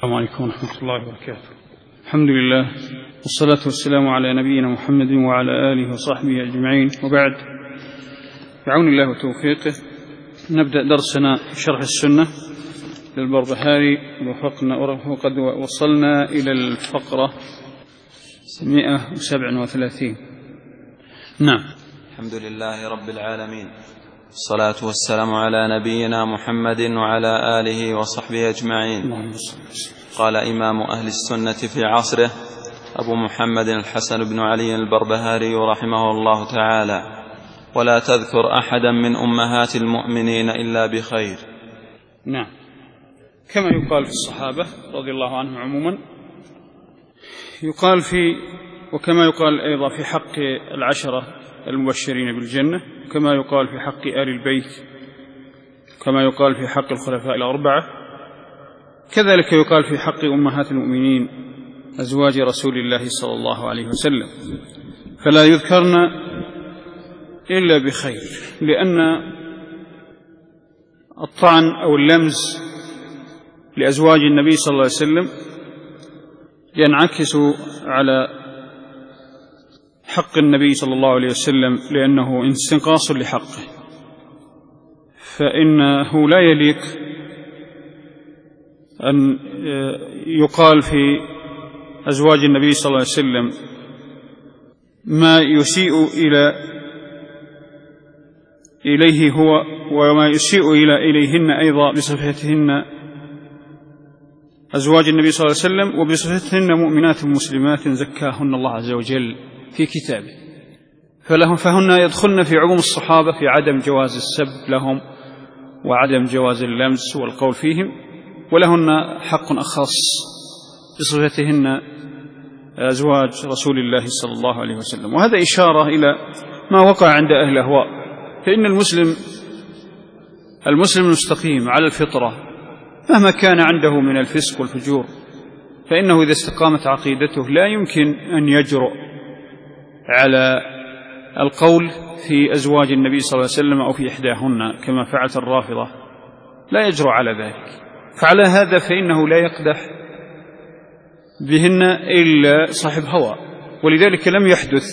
السلام عليكم ورحمة الله وبركاته. الحمد لله والصلاة والسلام على نبينا محمد وعلى آله وصحبه أجمعين، وبعد، بعون الله وتوفيقه نبدأ درسنا في شرح السنة للبربهاري، وقد وصلنا إلى الفقرة 137. نعم. الحمد لله رب العالمين، الصلاة والسلام على نبينا محمد وعلى آله وصحبه أجمعين. قال إمام أهل السنة في عصره أبو محمد الحسن بن علي البربهاري رحمه الله تعالى: ولا تذكر أحدا من أمهات المؤمنين إلا بخير. نعم، كما يقال في الصحابة رضي الله عنهم عموما، وكما يقال أيضا في حق العشرة المبشرين بالجنة، كما يقال في حق آل البيت، كما يقال في حق الخلفاء الأربعة، كذلك يقال في حق أمهات المؤمنين أزواج رسول الله صلى الله عليه وسلم، فلا يذكرن إلا بخير، لأن الطعن أو اللمز لأزواج النبي صلى الله عليه وسلم ينعكس على حق النبي صلى الله عليه وسلم، لأنه استنقاص لحقه، فإنه لا يليق أن يقال في أزواج النبي صلى الله عليه وسلم ما يسيء إليه هو، وما يسيء إليهن أيضا بصفتهن أزواج النبي صلى الله عليه وسلم، وبصفتهن مؤمنات مسلمات زكاهن الله عز وجل في كتابه، فهن يدخلن في عموم الصحابة في عدم جواز السب لهم وعدم جواز اللمس والقول فيهم، ولهن حق أخص بصفتهن أزواج رسول الله صلى الله عليه وسلم. وهذا إشارة إلى ما وقع عند أهل الأهواء، فإن المسلم المستقيم على الفطرة مهما كان عنده من الفسق والفجور، فإنه إذا استقامت عقيدته لا يمكن أن يجرؤ على القول في أزواج النبي صلى الله عليه وسلم أو في إحداهن كما فعلت الرافضة، لا يجرؤ على ذلك. فعلى هذا فإنه لا يقدح بهن إلا صاحب هوى، ولذلك لم يحدث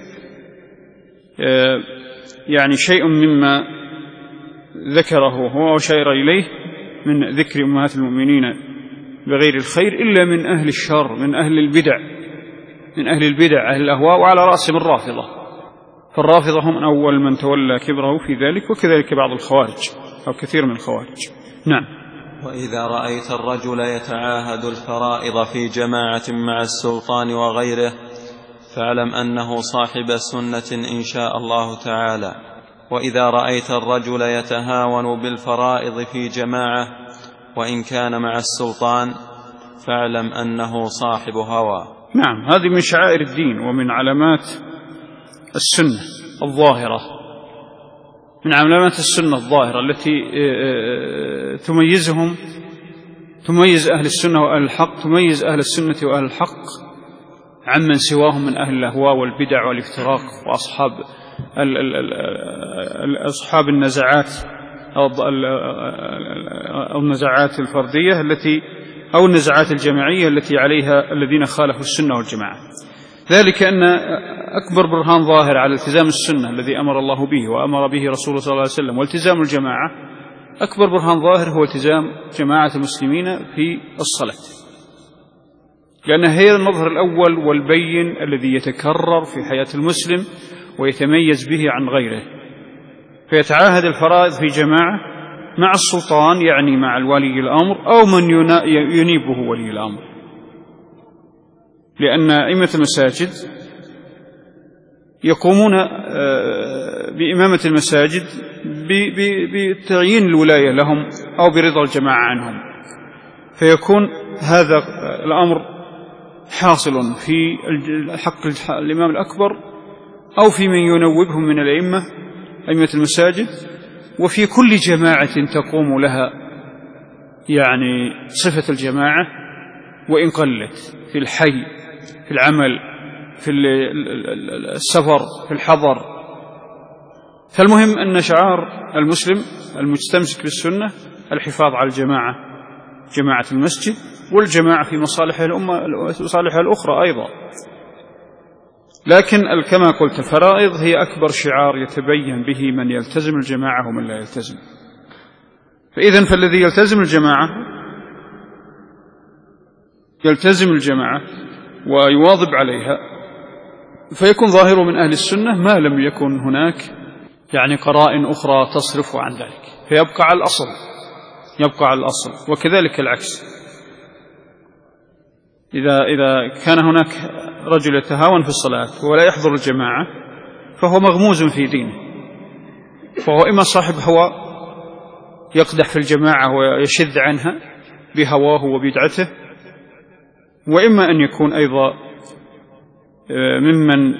يعني شيء مما ذكره هو وشير إليه من ذكر أمهات المؤمنين بغير الخير إلا من أهل الشر، من أهل البدع أهل الأهواء، وعلى رأسهم الرافضة، فالرافضة هم أول من تولى كبره في ذلك، وكذلك بعض الخوارج أو كثير من الخوارج. نعم. وإذا رأيت الرجل يتعاهد الفرائض في جماعة مع السلطان وغيره فاعلم أنه صاحب سنة إن شاء الله تعالى. وإذا رأيت الرجل يتهاون بالفرائض في جماعة وإن كان مع السلطان فاعلم أنه صاحب هوى. نعم، هذه من شعائر الدين ومن علامات السنة الظاهرة، من علامات السنة الظاهرة التي تميز أهل السنة وأهل الحق، تميز أهل السنة وأهل الحق عمن سواهم من أهل الأهواء والبدع والافتراق وأصحاب النزعات أو النزعات الفردية أو النزعات الجماعية التي عليها الذين خالفوا السنة والجماعة. ذلك أن أكبر برهان ظاهر على التزام السنة الذي أمر الله به وأمر به رسوله صلى الله عليه وسلم والتزام الجماعة، أكبر برهان ظاهر هو التزام جماعة المسلمين في الصلاة، لأن هي المظهر الأول والبين الذي يتكرر في حياة المسلم ويتميز به عن غيره. فيتعاهد الفرائض في جماعة مع السلطان، يعني مع الولي الأمر أو من ينيبه ولي الأمر، لأن أئمة المساجد يقومون بإمامة المساجد بتعيين الولاية لهم أو برضا الجماعة عنهم، فيكون هذا الأمر حاصل في حق الإمام الأكبر أو في من ينوبهم من أئمة المساجد، وفي كل جماعة تقوم لها يعني صفة الجماعة وإن قلت، في الحي، في العمل، في السفر، في الحضر. فالمهم أن شعار المسلم المستمسك بالسنة الحفاظ على الجماعة جماعة المسجد والجماعة في مصالح الأمة ومصالحها الأخرى أيضا. لكن كما قلت الفرائض هي أكبر شعار يتبين به من يلتزم الجماعة ومن لا يلتزم. فإذن فالذي يلتزم الجماعة ويواظب عليها فيكون ظاهره من أهل السنة ما لم يكن هناك يعني قرائن أخرى تصرف عن ذلك، فيبقى على الأصل. وكذلك العكس، إذا كان هناك رجل يتهاون في الصلاة ولا يحضر الجماعة فهو مغموز في دينه، فهو إما صاحب هوى يقدح في الجماعة ويشذ عنها بهواه وبدعته، وإما أن يكون أيضا ممن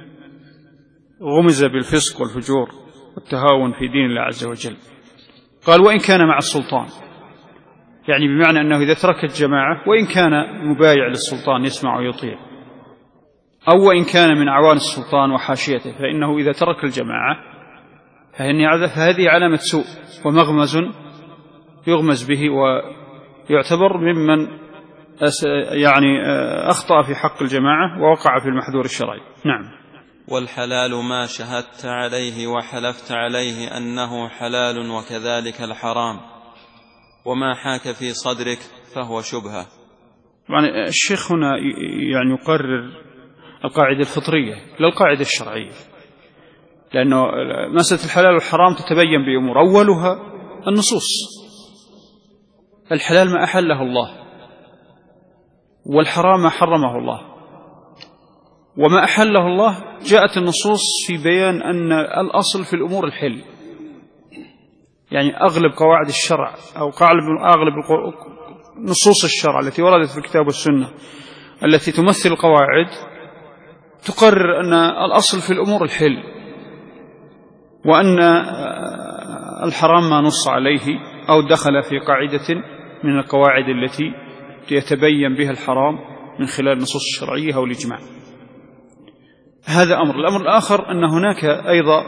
غمز بالفسق والفجور والتهاون في دين الله عز وجل. قال وإن كان مع السلطان، يعني بمعنى أنه إذا ترك الجماعة وإن كان مبايع للسلطان يسمع ويطيع، أو وإن كان من أعوان السلطان وحاشيته، فإنه إذا ترك الجماعة فهذه علامة سوء ومغمز يغمز به ويعتبر ممن يعني أخطأ في حق الجماعة ووقع في المحذور الشرعي. نعم. والحلال ما شهدت عليه وحلفت عليه أنه حلال، وكذلك الحرام، وما حاك في صدرك فهو شبهة. يعني الشيخ هنا يعني يقرر القاعدة الفطرية لا القاعدة الشرعية، لأنه مسألة الحلال والحرام تتبين بأمور، أولها النصوص. الحلال ما أحله الله، والحرام ما حرمه الله. وما أحله الله جاءت النصوص في بيان أن الأصل في الأمور الحل، يعني أغلب قواعد الشرع أو أغلب نصوص الشرع التي وردت في الكتاب والسنة التي تمثل القواعد تقرر أن الأصل في الأمور الحل، وأن الحرام ما نص عليه أو دخل في قاعدة من القواعد التي يتبين بها الحرام من خلال النصوص الشرعية أو الإجماع. هذا أمر. الأمر الآخر أن هناك أيضا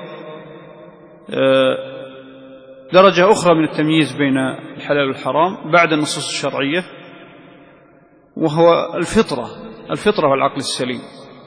درجة أخرى من التمييز بين الحلال والحرام بعد النصوص الشرعية، وهو الفطرة والعقل السليم.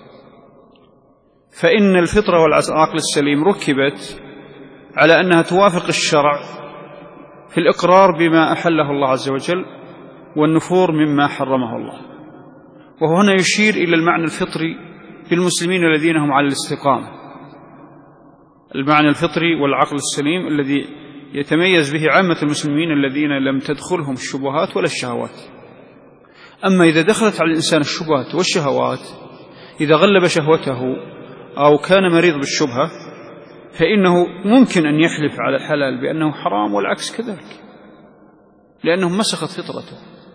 فإن الفطرة والعقل السليم ركبت على أنها توافق الشرع في الإقرار بما أحله الله عز وجل والنفور مما حرمه الله. وهو هنا يشير إلى المعنى الفطري في المسلمين الذين هم على الاستقامة، المعنى الفطري والعقل السليم الذي يتميز به عامة المسلمين الذين لم تدخلهم الشبهات ولا الشهوات. أما إذا دخلت على الإنسان الشبهات والشهوات، إذا غلب شهوته أو كان مريض بالشبهة، فإنه ممكن أن يحلف على الحلال بأنه حرام والعكس كذلك، لأنه مسخت فطرته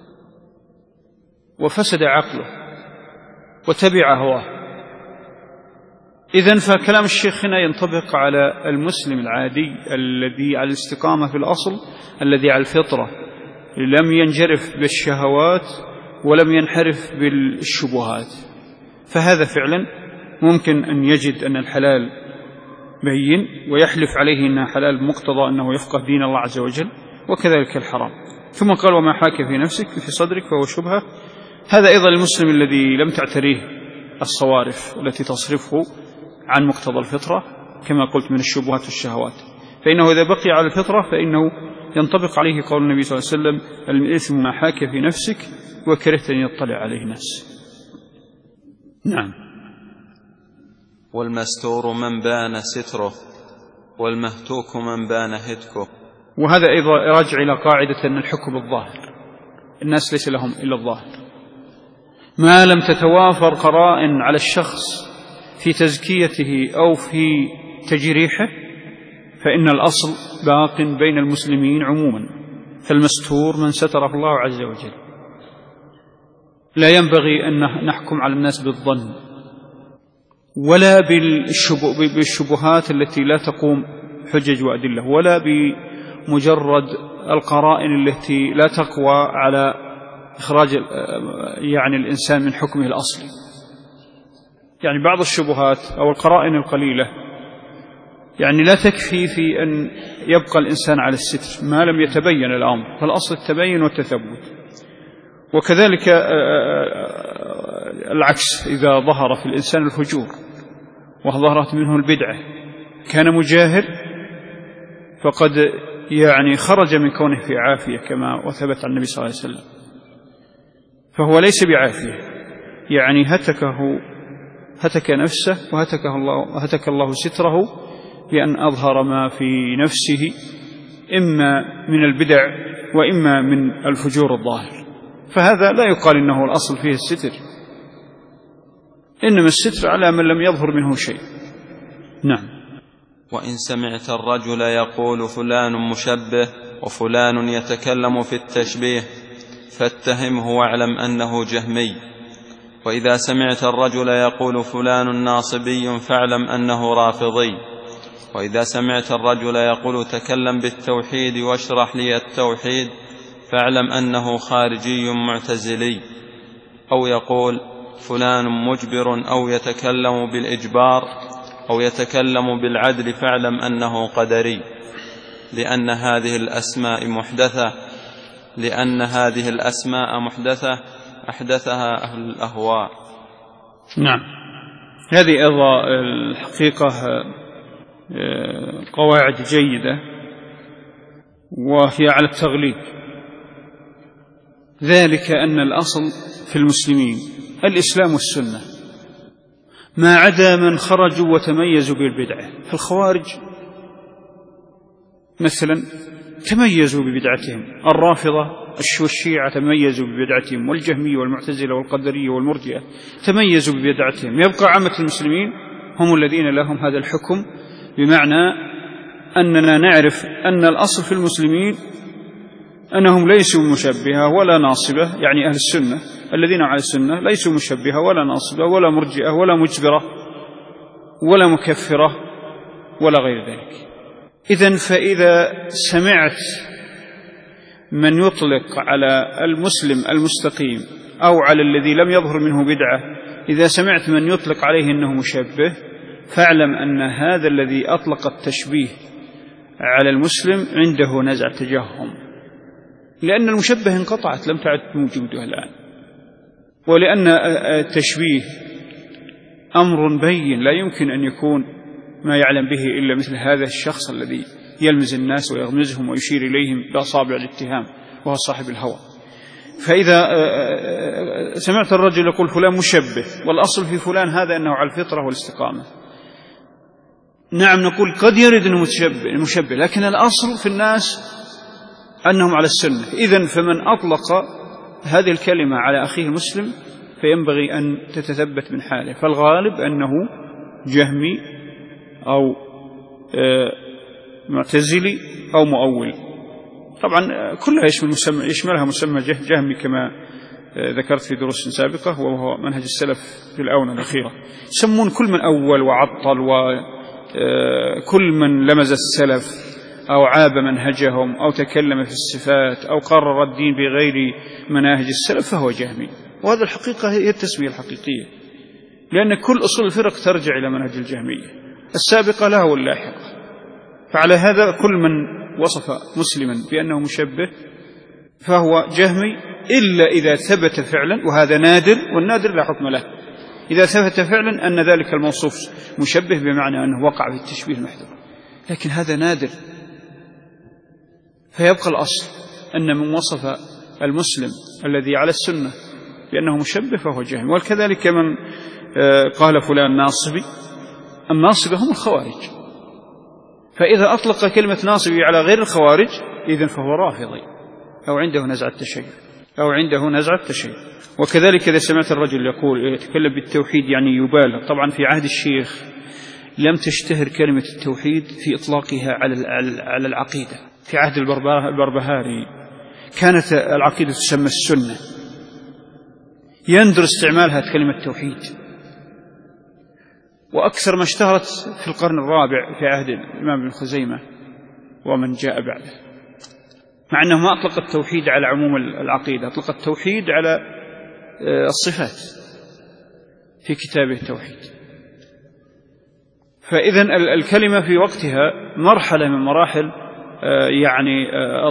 وفسد عقله وتبع هواه. إذن فكلام الشيخ هنا ينطبق على المسلم العادي الذي على الاستقامة في الأصل، الذي على الفطرة، لم ينجرف بالشهوات ولم ينحرف بالشبهات. فهذا فعلا ممكن أن يجد أن الحلال بين ويحلف عليه أنه حلال مقتضى أنه يفقه دين الله عز وجل، وكذلك الحرام. ثم قال وما حاك في نفسك في صدرك فهو شبهة. هذا أيضا المسلم الذي لم تعتريه الصوارف التي تصرفه عن مقتضى الفطرة كما قلت من الشبهات والشهوات، فإنه إذا بقي على الفطرة فإنه ينطبق عليه قول النبي صلى الله عليه وسلم الإثم ما حاك في نفسك وكرهت أن يطلع عليه الناس. نعم. والمستور من بان ستره، والمهتوك من بان هتكه. وهذا أيضا راجع إلى قاعدة أن الحكم بالظاهر، الناس ليس لهم إلا الظاهر. ما لم تتوافر قرائن على الشخص في تزكيته أو في تجريحه فإن الأصل باق بين المسلمين عموما. فالمستور من ستره الله عز وجل. لا ينبغي أن نحكم على الناس بالظن ولا بالشبهات التي لا تقوم حجج وأدلة، ولا بمجرد القرائن التي لا تقوى على إخراج يعني الإنسان من حكمه الأصلي. يعني بعض الشبهات أو القرائن القليلة يعني لا تكفي في أن يبقى الإنسان على الستر ما لم يتبين الأمر، فالأصل التبين والتثبت. وكذلك العكس، إذا ظهر في الإنسان الفجور وظهرت منه البدعة كان مجاهر فقد يعني خرج من كونه في عافية كما وثبت عن النبي صلى الله عليه وسلم، فهو ليس بعافية، يعني هتك نفسه وهتك الله ستره بأن أظهر ما في نفسه إما من البدع وإما من الفجور الظاهر، فهذا لا يقال إنه الأصل فيه الستر، إنما الستر على من لم يظهر منه شيء. نعم. وإن سمعت الرجل يقول فلان مشبه وفلان يتكلم في التشبيه فاتهمه واعلم أنه جهمي، وإذا سمعت الرجل يقول فلان ناصبي فاعلم أنه رافضي، وإذا سمعت الرجل يقول تكلم بالتوحيد واشرح لي التوحيد فاعلم أنه خارجي معتزلي، أو يقول فلان مجبر أو يتكلم بالإجبار أو يتكلم بالعدل فاعلم أنه قدري، لأن هذه الأسماء محدثة أحدثها أهل الأهواء. نعم. هذه أيضا الحقيقة قواعد جيدة وهي على التغليب، ذلك أن الأصل في المسلمين الإسلام والسنة، ما عدا من خرجوا وتميزوا بالبدعة. فالخوارج مثلا تميزوا ببدعتهم، الرافضة والشيعة تميزوا ببدعتهم، والجهمية والمعتزلة والقدرية والمرجئة تميزوا ببدعتهم. يبقى عامة المسلمين هم الذين لهم هذا الحكم، بمعنى أننا نعرف أن الأصل في المسلمين أنهم ليسوا مشبهة ولا ناصبة، يعني أهل السنة الذين على السنة ليسوا مشبهة ولا ناصبة ولا مرجئة ولا مجبرة ولا مكفرة ولا غير ذلك. إذن فإذا سمعت من يطلق على المسلم المستقيم أو على الذي لم يظهر منه بدعة، إذا سمعت من يطلق عليه أنه مشبه فاعلم أن هذا الذي أطلق التشبيه على المسلم عنده نزع تجهم، لأن المشبه انقطعت لم تعد موجودة الآن، ولأن التشبيه أمر بين لا يمكن أن يكون ما يعلم به إلا مثل هذا الشخص الذي يلمز الناس ويغمزهم ويشير إليهم بأصابع الاتهام وهو صاحب الهوى. فإذا سمعت الرجل يقول فلان مشبه والأصل في فلان هذا أنه على الفطرة والاستقامة، نعم نقول قد يرد أنه مشبه، لكن الأصل في الناس أنهم على السنة. إذن فمن أطلق هذه الكلمة على أخيه المسلم فينبغي أن تتثبت من حاله، فالغالب أنه جهمي أو معتزلي أو مؤول. طبعا كلها يشملها مسمى جهمي كما ذكرت في دروس سابقة، وهو منهج السلف في الآونة الأخيرة، يسمون كل من أول وعطل وكل من لمز السلف أو عاب منهجهم أو تكلم في الصفات أو قرر الدين بغير مناهج السلف فهو جهمي. وهذا الحقيقة هي التسمية الحقيقية، لأن كل أصول الفرق ترجع إلى منهج الجهمية السابقة لها واللاحقة. فعلى هذا كل من وصف مسلما بأنه مشبه فهو جهمي، إلا إذا ثبت فعلا، وهذا نادر، والنادر لا حكم له، إذا ثبت فعلا أن ذلك الموصوف مشبه بمعنى أنه وقع في التشبيه المحذور، لكن هذا نادر. فيبقى الأصل أن من وصف المسلم الذي على السنة بأنه مشبه فهو جهمي. وكذلك من قال فلان ناصبي، الناصبة هم الخوارج، فإذا أطلق كلمة ناصبي على غير الخوارج إذن فهو رافضي أو عنده نزعة تشيع. وكذلك إذا سمعت الرجل يتكلم بالتوحيد يعني يبالغ. طبعا في عهد الشيخ لم تشتهر كلمة التوحيد في إطلاقها على العقيدة. في عهد البربهاري كانت العقيدة تسمى السنة، يندر استعمالها كلمة التوحيد، وأكثر ما اشتهرت في القرن الرابع في عهد الإمام ابن خزيمة ومن جاء بعده، مع أنه ما أطلق التوحيد على عموم العقيدة، أطلق التوحيد على الصفات في كتابه التوحيد. فإذا الكلمة في وقتها مرحلة من مراحل يعني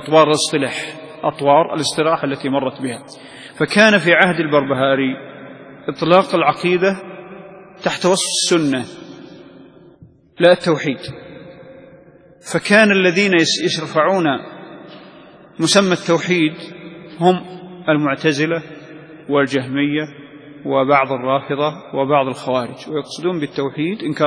أطوار الاصطلاح التي مرت بها. فكان في عهد البربهاري إطلاق العقيدة تحت وصف السنة لا التوحيد، فكان الذين يرفعون مسمى التوحيد هم المعتزلة والجهمية وبعض الرافضة وبعض الخوارج، ويقصدون بالتوحيد إنكار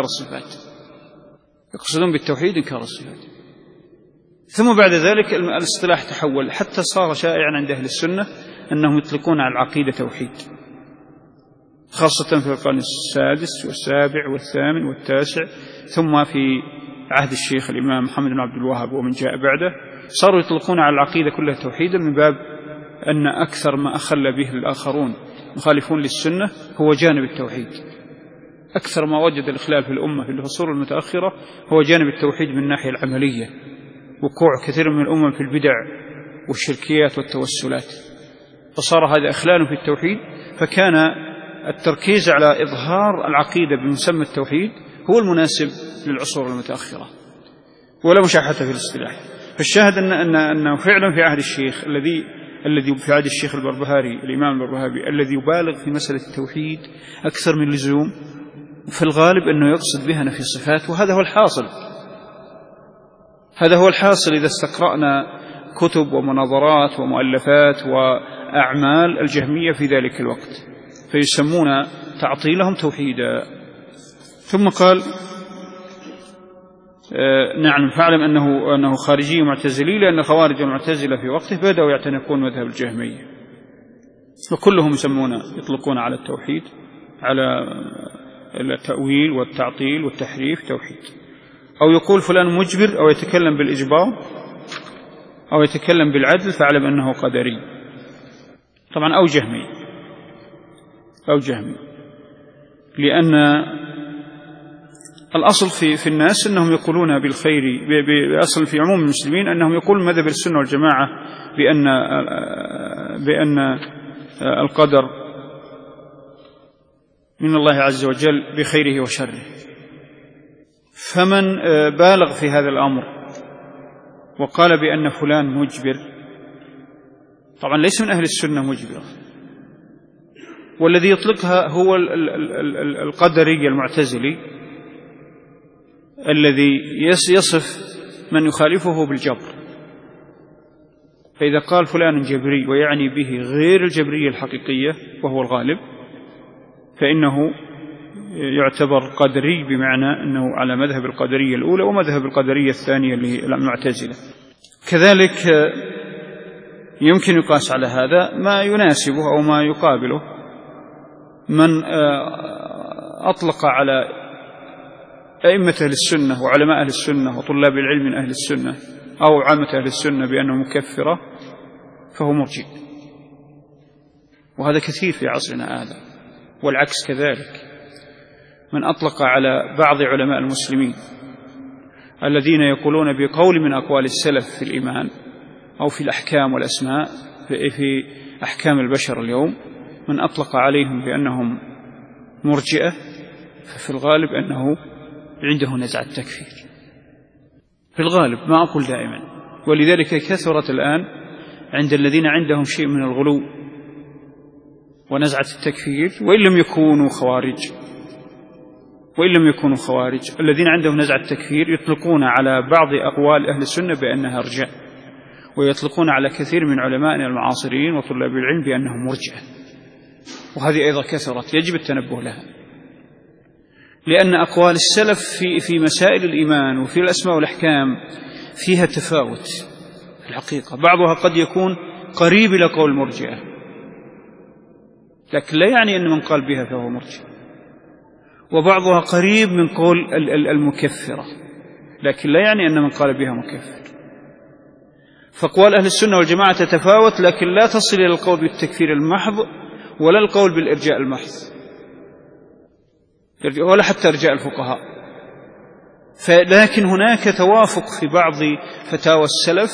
الصفات. ثم بعد ذلك الاصطلاح تحول حتى صار شائعا عند أهل السنة أنهم يطلقون على العقيدة توحيد، خاصة في القرن السادس والسابع والثامن والتاسع، ثم في عهد الشيخ الإمام محمد بن عبد الوهاب ومن جاء بعده صاروا يطلقون على العقيدة كلها توحيدا، من باب أن أكثر ما أخل به الآخرون مخالفون للسنة هو جانب التوحيد. أكثر ما وجد الإخلال في الأمة في العصور المتأخرة هو جانب التوحيد من الناحية العملية، وقوع كثير من الأمم في البدع والشركيات والتوسلات، فصار هذا إخلال في التوحيد. فكان التركيز على إظهار العقيدة بمسمى التوحيد هو المناسب للعصور المتأخرة، ولا مشاحة في الاصطلاح. فالشاهد أنه فعلا في عهد الشيخ الذي في عهد الشيخ البربهاري الإمام البربهاري الذي يبالغ في مسألة التوحيد أكثر من اللزوم، في الغالب أنه يقصد بها نفي الصفات، وهذا هو الحاصل إذا استقرأنا كتب ومناظرات ومؤلفات وأعمال الجهمية في ذلك الوقت، فيسمون تعطيلهم توحيدا. ثم قال نعم فاعلم أنه خارجي معتزلي، لأن الخوارج والمعتزلة في وقته بدأوا يعتنقون مذهب الجهمية، وكلهم يطلقون على التوحيد، على التأويل والتعطيل والتحريف توحيد. أو يقول فلان مجبر أو يتكلم بالإجبار أو يتكلم بالعدل فاعلم أنه قدري، طبعا أو جهمي، لأن الأصل في الناس أنهم يقولون بالخير، بأصل في عموم المسلمين أنهم يقولون مذهب السنة والجماعة بأن القدر من الله عز وجل بخيره وشره. فمن بالغ في هذا الأمر وقال بأن فلان مجبر، طبعا ليس من أهل السنة مجبر، والذي يطلقها هو القدري المعتزلي الذي يصف من يخالفه بالجبر. فإذا قال فلان جبري ويعني به غير الجبرية الحقيقية وهو الغالب، فإنه يعتبر قدري، بمعنى أنه على مذهب القدرية الأولى ومذهب القدرية الثانية المعتزلة. كذلك يمكن يقاس على هذا ما يناسبه أو ما يقابله من أطلق على أئمة أهل السنة وعلماء أهل السنة وطلاب العلم من أهل السنة أو عامة أهل السنة بأنه مكفرة، فهو مرجئ، وهذا كثير في عصرنا هذا. والعكس كذلك، من أطلق على بعض علماء المسلمين الذين يقولون بقول من أقوال السلف في الإيمان أو في الأحكام والأسماء في أحكام البشر اليوم، من أطلق عليهم بأنهم مرجئة، ففي الغالب أنه عنده نزعة تكفير، في الغالب، ما أقول دائما. ولذلك كثرت الآن عند الذين عندهم شيء من الغلو ونزعة التكفير، وإن لم يكونوا خوارج، الذين عندهم نزعة التكفير يطلقون على بعض أقوال أهل السنة بأنها رجاء، ويطلقون على كثير من علمائنا المعاصرين وطلاب العلم بأنهم مرجئة، وهذه أيضا كثرت، يجب التنبه لها، لأن أقوال السلف في مسائل الإيمان وفي الأسماء والأحكام فيها تفاوت في الحقيقة. بعضها قد يكون قريب إلى قول المرجئة، لكن لا يعني أن من قال بها فهو مرجئ، وبعضها قريب من قول المكفرة، لكن لا يعني أن من قال بها مكفر. فأقوال أهل السنة والجماعة تتفاوت، لكن لا تصل إلى القول بالتكفير المحض ولا القول بالإرجاء المحض ولا حتى إرجاء الفقهاء. لكن هناك توافق في بعض فتاوى السلف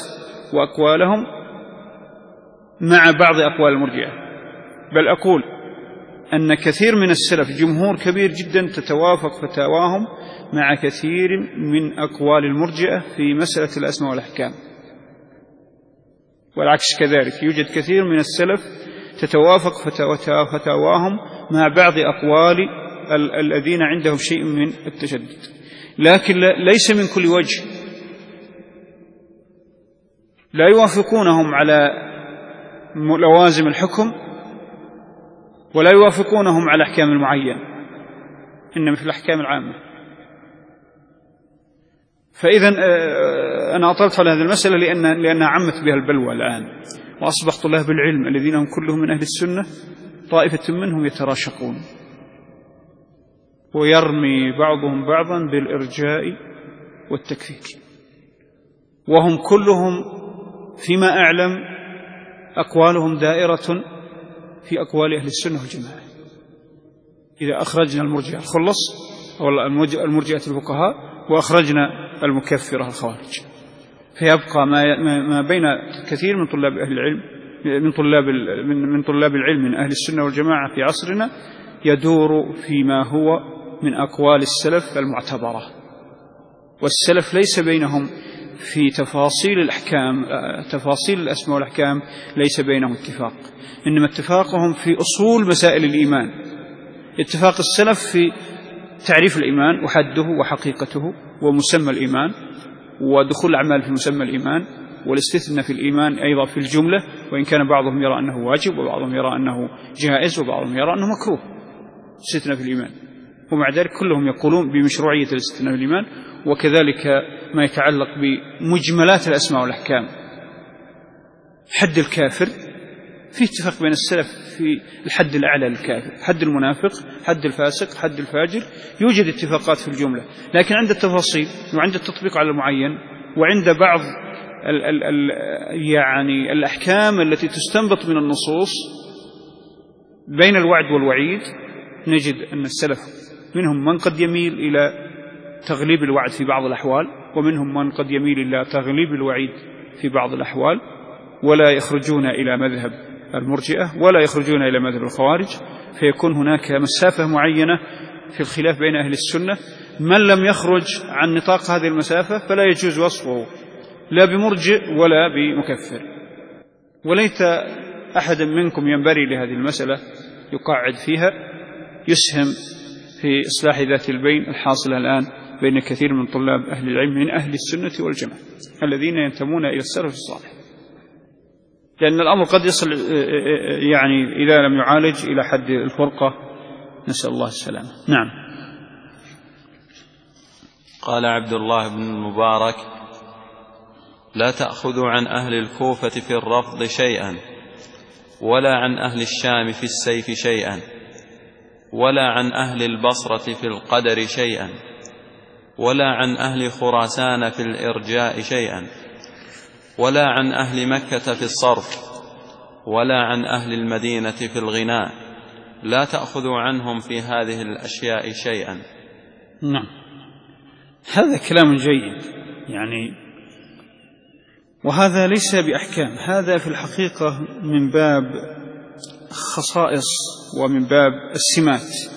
وأقوالهم مع بعض أقوال المرجئة. بل أقول أن كثير من السلف جمهور كبير جدا تتوافق فتاواهم مع كثير من أقوال المرجئة في مسألة الأسماء والأحكام، والعكس كذلك، يوجد كثير من السلف تتوافق فتاواهم مع بعض أقوال الذين عندهم شيء من التشدد، لكن ليس من كل وجه، لا يوافقونهم على لوازم الحكم ولا يوافقونهم على أحكام المعين، إنما في الأحكام العامة. فإذا أنا أطلت على هذه المسألة لأنها عمت بها البلوى الآن، وأصبح طلاب العلم الذين هم كلهم من أهل السنة طائفة منهم يتراشقون ويرمي بعضهم بعضا بالإرجاء والتكفير، وهم كلهم فيما أعلم أقوالهم دائرة في أقوال أهل السنة والجماعة. إذا أخرجنا المرجئة الخلص أو المرجئة الفقهاء وأخرجنا المكفرة الخوارج، فيبقى ما بين كثير من طلاب أهل العلم من طلاب العلم من أهل السنة والجماعة في عصرنا يدور فيما هو من أقوال السلف المعتبرة، والسلف ليس بينهم في تفاصيل الأحكام، تفاصيل الأسماء والأحكام ليس بينهم اتفاق، إنما اتفاقهم في أصول مسائل الإيمان. اتفاق السلف في تعريف الإيمان وحده وحقيقته ومسمى الإيمان ودخول الأعمال في مسمى الإيمان والاستثناء في الإيمان أيضا في الجملة، وإن كان بعضهم يرى أنه واجب وبعضهم يرى أنه جائز وبعضهم يرى أنه مكروه استثناء في الإيمان، ومع ذلك كلهم يقولون بمشروعية الاستثناء في الإيمان. وكذلك ما يتعلق بمجملات الأسماء والأحكام، حد الكافر في اتفاق بين السلف في الحد الأعلى للكافر، حد المنافق، حد الفاسق، حد الفاجر، يوجد اتفاقات في الجملة، لكن عند التفاصيل وعند التطبيق على المعين وعند بعض يعني الأحكام التي تستنبط من النصوص بين الوعد والوعيد، نجد أن السلف منهم من قد يميل إلى تغليب الوعد في بعض الأحوال، ومنهم من قد يميل إلى تغليب الوعيد في بعض الأحوال، ولا يخرجون إلى مذهب المرجئة ولا يخرجون إلى مذهب الخوارج، فيكون هناك مسافة معينة في الخلاف بين أهل السنة. من لم يخرج عن نطاق هذه المسافة فلا يجوز وصفه لا بمرجئ ولا بمكفر. وليت أحد منكم ينبري لهذه المسألة يقعد فيها، يسهم في إصلاح ذات البين الحاصلة الآن بين كثير من طلاب أهل العلم من أهل السنة والجماعة الذين ينتمون إلى السلف الصالح، لأن الأمر قد يصل يعني إذا لم يعالج إلى حد الفرقة، نسأل الله السلامة. نعم. قال عبد الله بن المبارك: لا تأخذوا عن أهل الكوفة في الرفض شيئا، ولا عن أهل الشام في السيف شيئا، ولا عن أهل البصرة في القدر شيئا، ولا عن أهل خراسان في الإرجاء شيئا، ولا عن أهل مكة في الصرف، ولا عن أهل المدينة في الغناء، لا تأخذوا عنهم في هذه الأشياء شيئا. نعم، هذا كلام جيد يعني، وهذا ليس بأحكام، هذا في الحقيقة من باب خصائص ومن باب السمات.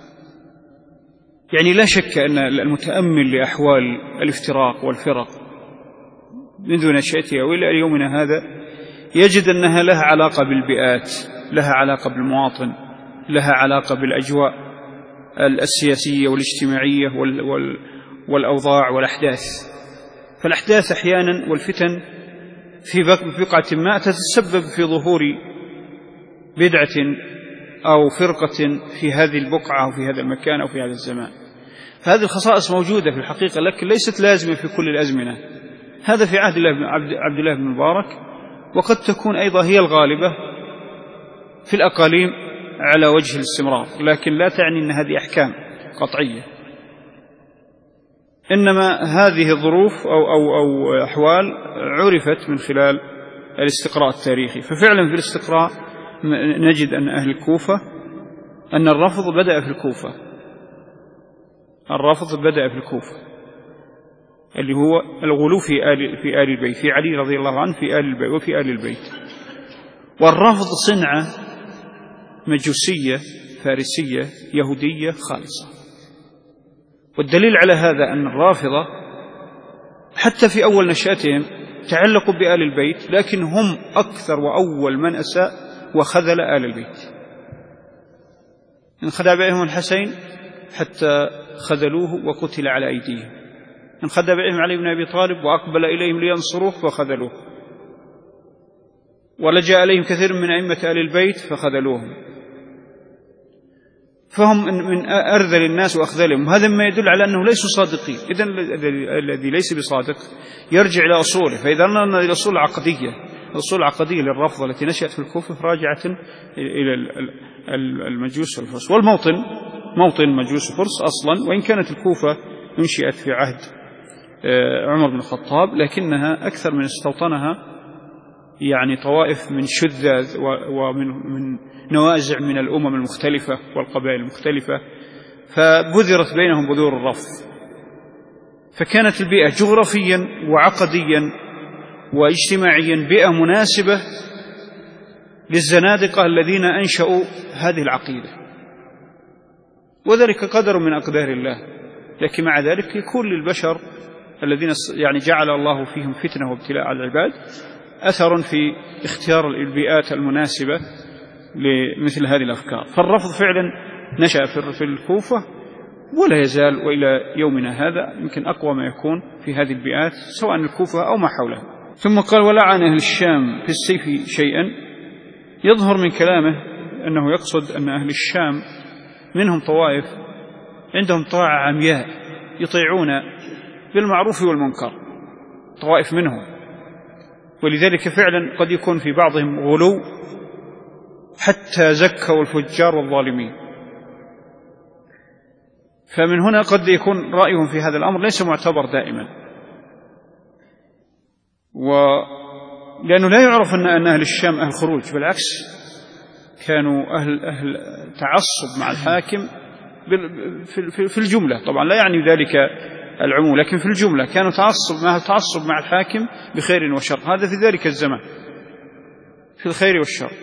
يعني لا شك أن المتأمل لأحوال الافتراق والفرق منذ نشأتها وإلى يومنا هذا يجد أنها لها علاقة بالبيئات، لها علاقة بالمواطن، لها علاقة بالأجواء السياسية والاجتماعية والأوضاع والأحداث. فالأحداث أحيانا والفتن في بقعة ما تتسبب في ظهور بدعة أو فرقة في هذه البقعة أو في هذا المكان أو في هذا الزمان. فهذه الخصائص موجودة في الحقيقة، لكن ليست لازمة في كل الأزمنة. هذا في عهد عبد الله بن مبارك، وقد تكون أيضا هي الغالبة في الأقاليم على وجه الاستمرار، لكن لا تعني أن هذه أحكام قطعية، إنما هذه الظروف أو أحوال عرفت من خلال الاستقراء التاريخي. ففعلا في الاستقراء نجد أن أهل الكوفة أن الرفض بدأ في الكوفة، الرفض بدأ في الكوفة اللي هو الغلو في آل البيت، في علي رضي الله عنه في آل البيت وفي آل البيت. والرفض صنعة مجوسية فارسية يهودية خالصة. والدليل على هذا أن الرافضة حتى في أول نشأتهم تعلقوا بآل البيت، لكن هم أكثر وأول من أساء وخذل آل البيت. انخدع بهم الحسين حتى خذلوه وقتل على أيديهم، انخدع بهم علي بن أبي طالب وأقبل إليهم لينصروه فخذلوه، ولجأ عليهم كثير من أئمة آل البيت فخذلوهم، فهم من أرذل الناس وأخذلهم. هذا ما يدل على أنه ليسوا صادقين. إذن الذي ليس بصادق يرجع إلى أصوله. فإذا أن الأصول العقدية، الأصول العقدية للرفض التي نشأت في الكوفة راجعة إلى المجوس والفرس. والموطن موطن مجوس وفرس أصلا، وإن كانت الكوفة انشئت في عهد عمر بن الخطاب، لكنها أكثر من استوطنها يعني طوائف من شذاذ ومن نوازع من الأمم المختلفة والقبائل المختلفة، فبذرت بينهم بذور الرفض. فكانت البيئة جغرافيا وعقديا واجتماعيا بيئة مناسبة للزنادقة الذين أنشأوا هذه العقيدة، وذلك قدر من أقدار الله. لكن مع ذلك يكون للبشر الذين يعني جعل الله فيهم فتنة وابتلاء على العباد أثر في اختيار البيئات المناسبة لمثل هذه الأفكار. فالرفض فعلا نشأ في الكوفة ولا يزال وإلى يومنا هذا يمكن أقوى ما يكون في هذه البيئات سواء الكوفة أو ما حولها. ثم قال: ولعن أهل الشام في السيف شيئا. يظهر من كلامه أنه يقصد أن أهل الشام منهم طوائف عندهم طاعة عمياء يطيعون بالمعروف والمنكر، طوائف منهم، ولذلك فعلا قد يكون في بعضهم غلو حتى زكوا الفجار والظالمين. فمن هنا قد يكون رأيهم في هذا الأمر ليس معتبر دائما، لأنه لا يعرف أن أهل الشام أهل خروج، بالعكس كانوا أهل تعصب مع الحاكم في الجملة. طبعا لا يعني ذلك العموم، لكن في الجملة كانوا تعصب مع الحاكم بخير وشر. هذا في ذلك الزمان في الخير والشر.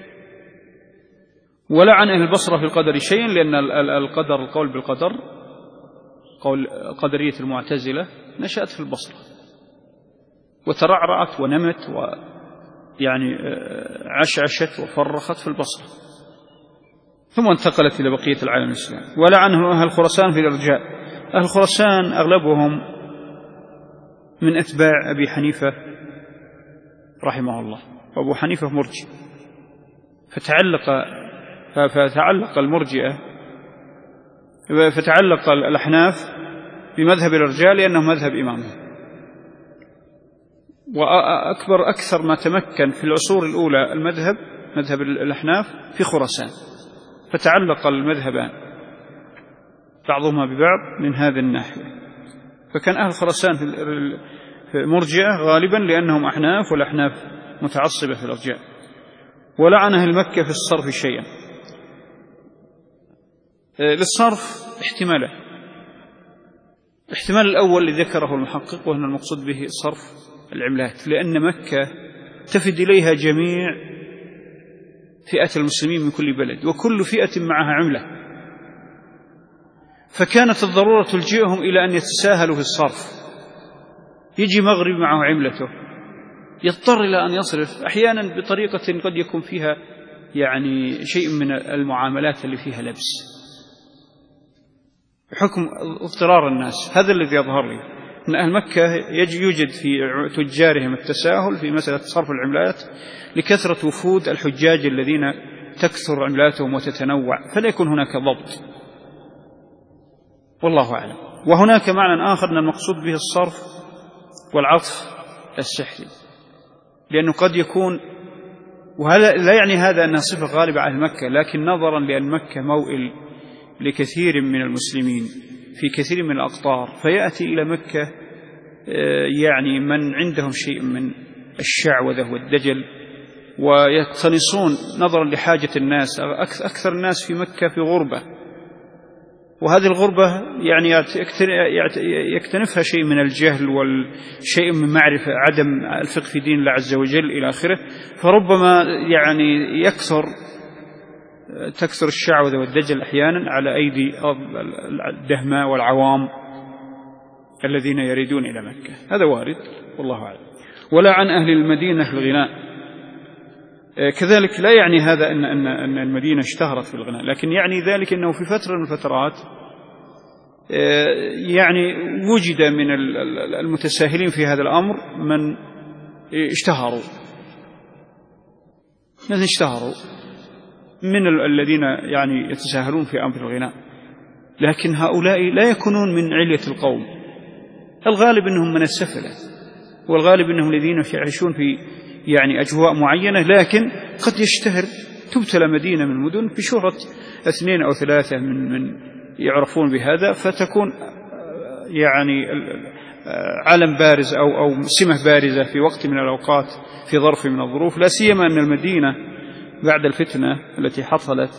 ولعن أهل البصرة في القدر شيئا، لأن القول بالقدر، قول قدرية المعتزلة، نشأت في البصرة وترعرعت ونمت ويعني عشعشت وفرخت في البصرة، ثم انتقلت إلى بقية العالم الإسلامي. ولعنه أهل خراسان في الإرجاء. أهل خراسان أغلبهم من أتباع أبي حنيفة رحمه الله، وأبو حنيفة مرجئ، فتعلق المرجئة فتعلق الأحناف بمذهب الإرجاء لأنه مذهب إمامهم. أكثر ما تمكن في العصور الأولى مذهب الأحناف في خراسان، فتعلق المذهبان بعضهما ببعض من هذا الناحية. فكان أهل خراسان في مرجئة غالبا لأنهم أحناف، والأحناف متعصبة في الإرجاء. ولعن أهل مكة في الصرف شيئا. للصرف احتمال الأول اللي ذكره المحقق، وأن المقصود به صرف العملات، لأن مكة تفد إليها جميع فئة المسلمين من كل بلد، وكل فئة معها عملة، فكانت الضرورة تلجئهم إلى أن يتساهلوا في الصرف. يجي مغرب معه عملته، يضطر إلى أن يصرف أحيانا بطريقة قد يكون فيها يعني شيء من المعاملات اللي فيها لبس بحكم اضطرار الناس. هذا الذي يظهر لي، أن أهل مكة يوجد في تجارهم التساهل في مسألة صرف العملات لكثرة وفود الحجاج الذين تكثر عملاتهم وتتنوع، فلا يكون هناك ضبط، والله أعلم. وهناك معنى آخر أن المقصود به الصرف والعطف السحري، لأنه قد يكون، وهذا لا يعني هذا أنها صفة غالبة على مكة، لكن نظرا لأن مكة موئل لكثير من المسلمين في كثير من الأقطار، فيأتي إلى مكة يعني من عندهم شيء من الشعوذة والدجل، ويقتنصون نظرا لحاجة الناس. أكثر الناس في مكة في غربة، وهذه الغربة يعني يكتنفها شيء من الجهل والشيء من معرفة عدم الفقه في دين الله عز وجل إلى آخره، فربما يعني يكثر تكثر الشعوذة والدجل أحيانا على أيدي الدهماء والعوام الذين يريدون إلى مكة، هذا وارد والله أعلم. ولا عن أهل المدينة الغناء، كذلك لا يعني هذا أن المدينة اشتهرت في الغناء، لكن يعني ذلك أنه في فترة من الفترات يعني وجد من المتساهلين في هذا الأمر من اشتهروا من الذين يعني يتساهلون في أمر الغناء، لكن هؤلاء لا يكونون من علية القوم، الغالب أنهم من السفلة، والغالب أنهم الذين يعيشون في يعني أجواء معينة، لكن قد يشتهر، تبتلى مدينة من المدن بشهرة 2 أو 3 من يعرفون بهذا، فتكون يعني علم بارز أو سمة بارزة في وقت من الأوقات في ظرف من الظروف، لا سيما أن المدينة بعد الفتنة التي حصلت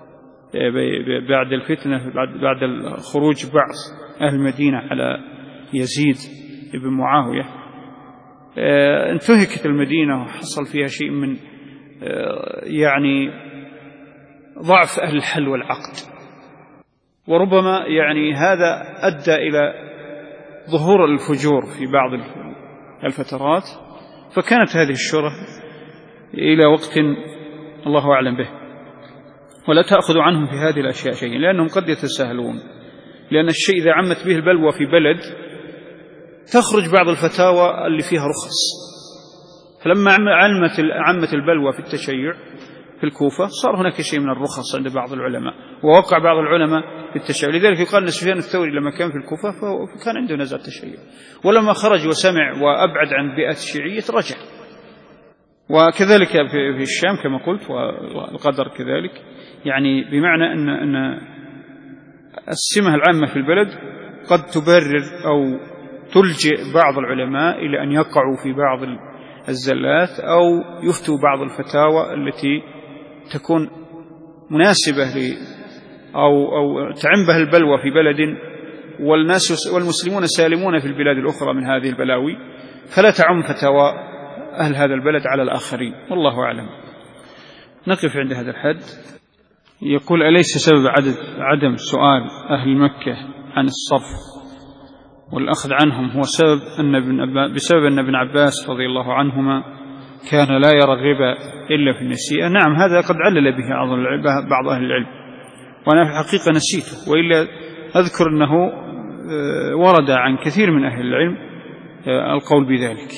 بعد خروج بعض أهل المدينة على يزيد بن معاوية، انتهكت المدينة وحصل فيها شيء من يعني ضعف أهل الحل والعقد، وربما يعني هذا أدى إلى ظهور الفجور في بعض الفترات، فكانت هذه الشهرة إلى وقت الله أعلم به. ولا تأخذ عنهم في هذه الأشياء شيئا، لأنهم قد يتساهلون، لأن الشيء إذا عمت به البلوى في بلد تخرج بعض الفتاوى اللي فيها رخص، فلما عمت البلوى في التشيع في الكوفة صار هناك شيء من الرخص عند بعض العلماء، ووقع بعض العلماء في التشيع، لذلك يقال أن سفيان الثوري لما كان في الكوفة فكان عنده نزعة تشيع، ولما خرج وسمع وأبعد عن بيئة الشيعية رجع. وكذلك في الشام كما قلت، والقدر كذلك، يعني بمعنى أن السمة العامة في البلد قد تبرر أو تلجئ بعض العلماء إلى أن يقعوا في بعض الزلات أو يفتوا بعض الفتاوى التي تكون مناسبة أو تعم بها البلوى في بلد والناس والمسلمون سالمون في البلاد الأخرى من هذه البلاوي، فلا تعم فتاوى أهل هذا البلد على الآخرين، والله أعلم. نقف عند هذا الحد. يقول: أليس سبب عدم سؤال أهل مكة عن الصرف والأخذ عنهم هو بسبب أن ابن عباس رضي الله عنهما كان لا يرى الربا إلا في النسيئة؟ نعم، هذا قد علل به بعض أهل العلم، وأنا في الحقيقة نسيته، وإلا أذكر أنه ورد عن كثير من أهل العلم القول بذلك،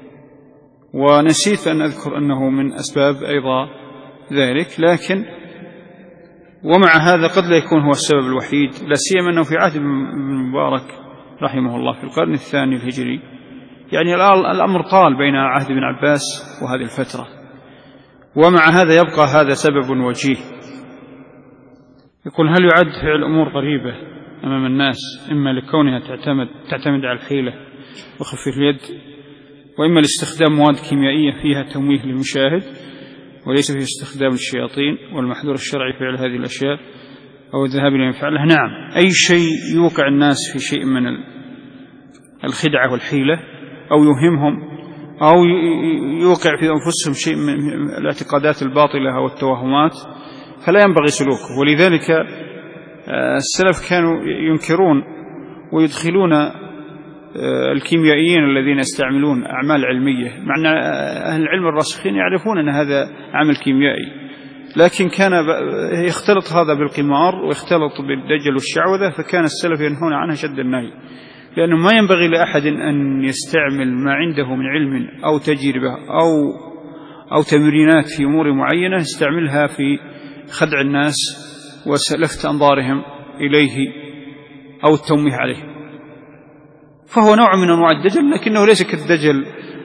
ونسيت أن أذكر أنه من أسباب أيضا ذلك، لكن ومع هذا قد لا يكون هو السبب الوحيد، لا سيما أنه في عهد ابن مبارك رحمه الله في القرن الثاني الهجري، يعني الأمر طال بين عهد ابن عباس وهذه الفترة، ومع هذا يبقى هذا سبب وجيه. يقول: هل يعد فعل أمور غريبة أمام الناس إما لكونها تعتمد على الحيلة وخف اليد، وإما لاستخدام مواد كيميائية فيها تمويه للمشاهد وليس فيه استخدام الشياطين، والمحذور الشرعي فعل هذه الأشياء أو الذهاب إلى فعلها؟ نعم، أي شيء يوقع الناس في شيء من الخدعة والحيلة أو يوهمهم أو يوقع في أنفسهم شيء من الاعتقادات الباطلة أو التوهمات فلا ينبغي سلوكه. ولذلك السلف كانوا ينكرون ويدخلون الكيميائيين الذين يستعملون أعمال علمية، مع أن أهل العلم الراسخين يعرفون أن هذا عمل كيميائي، لكن كان يختلط هذا بالقمار ويختلط بالدجل والشعوذة، فكان السلف ينهون عنها شد النهي، لأنه ما ينبغي لأحد أن يستعمل ما عنده من علم أو تجربة أو تمرينات في أمور معينة يستعملها في خدع الناس وسلفت أنظارهم إليه أو التوميه عليه، فهو نوع من أنواع الدجل، لكنه ليس كالدجل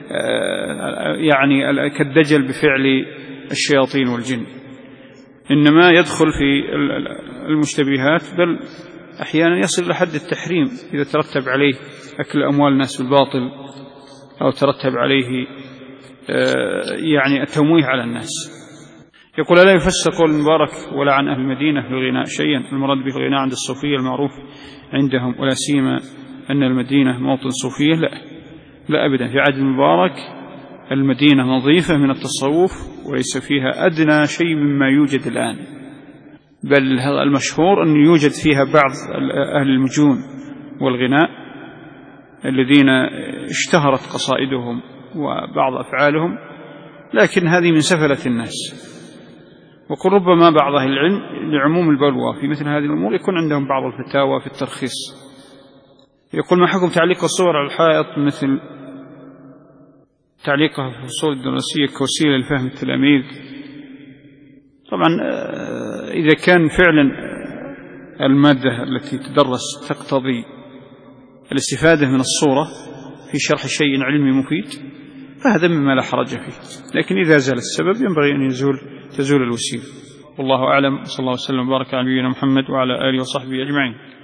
يعني كالدجل بفعل الشياطين والجن، إنما يدخل في المشتبهات، بل أحيانا يصل إلى حد التحريم إذا ترتب عليه أكل أموال الناس بالباطل أو ترتب عليه يعني التمويه على الناس. يقول: لا يفسر قول المبارك ولا عن أهل المدينة في الغناء شيئا، المراد به الغناء عند الصوفية المعروف عندهم، ولا سيما أن المدينة موطن صوفية؟ لا أبدا، في عهد المبارك المدينة نظيفة من التصوف وليس فيها أدنى شيء مما يوجد الآن. بل المشهور أن يوجد فيها بعض أهل المجون والغناء الذين اشتهرت قصائدهم وبعض أفعالهم، لكن هذه من سفلة الناس. وقل ربما بعض أهل العلم لعموم البلوى في مثل هذه الأمور يكون عندهم بعض الفتاوى في الترخيص. يقول: ما حكم تعليق الصور على الحائط مثل تعليقها في الفصول الدراسية كوسيلة لفهم التلاميذ؟ طبعا إذا كان فعلا المادة التي تدرس تقتضي الاستفادة من الصورة في شرح شيء علمي مفيد فهذا مما لا حرج فيه، لكن إذا زال السبب ينبغي أن تزول الوسيلة. والله أعلم. صلى الله وسلم وبارك على نبينا محمد وعلى آله وصحبه أجمعين.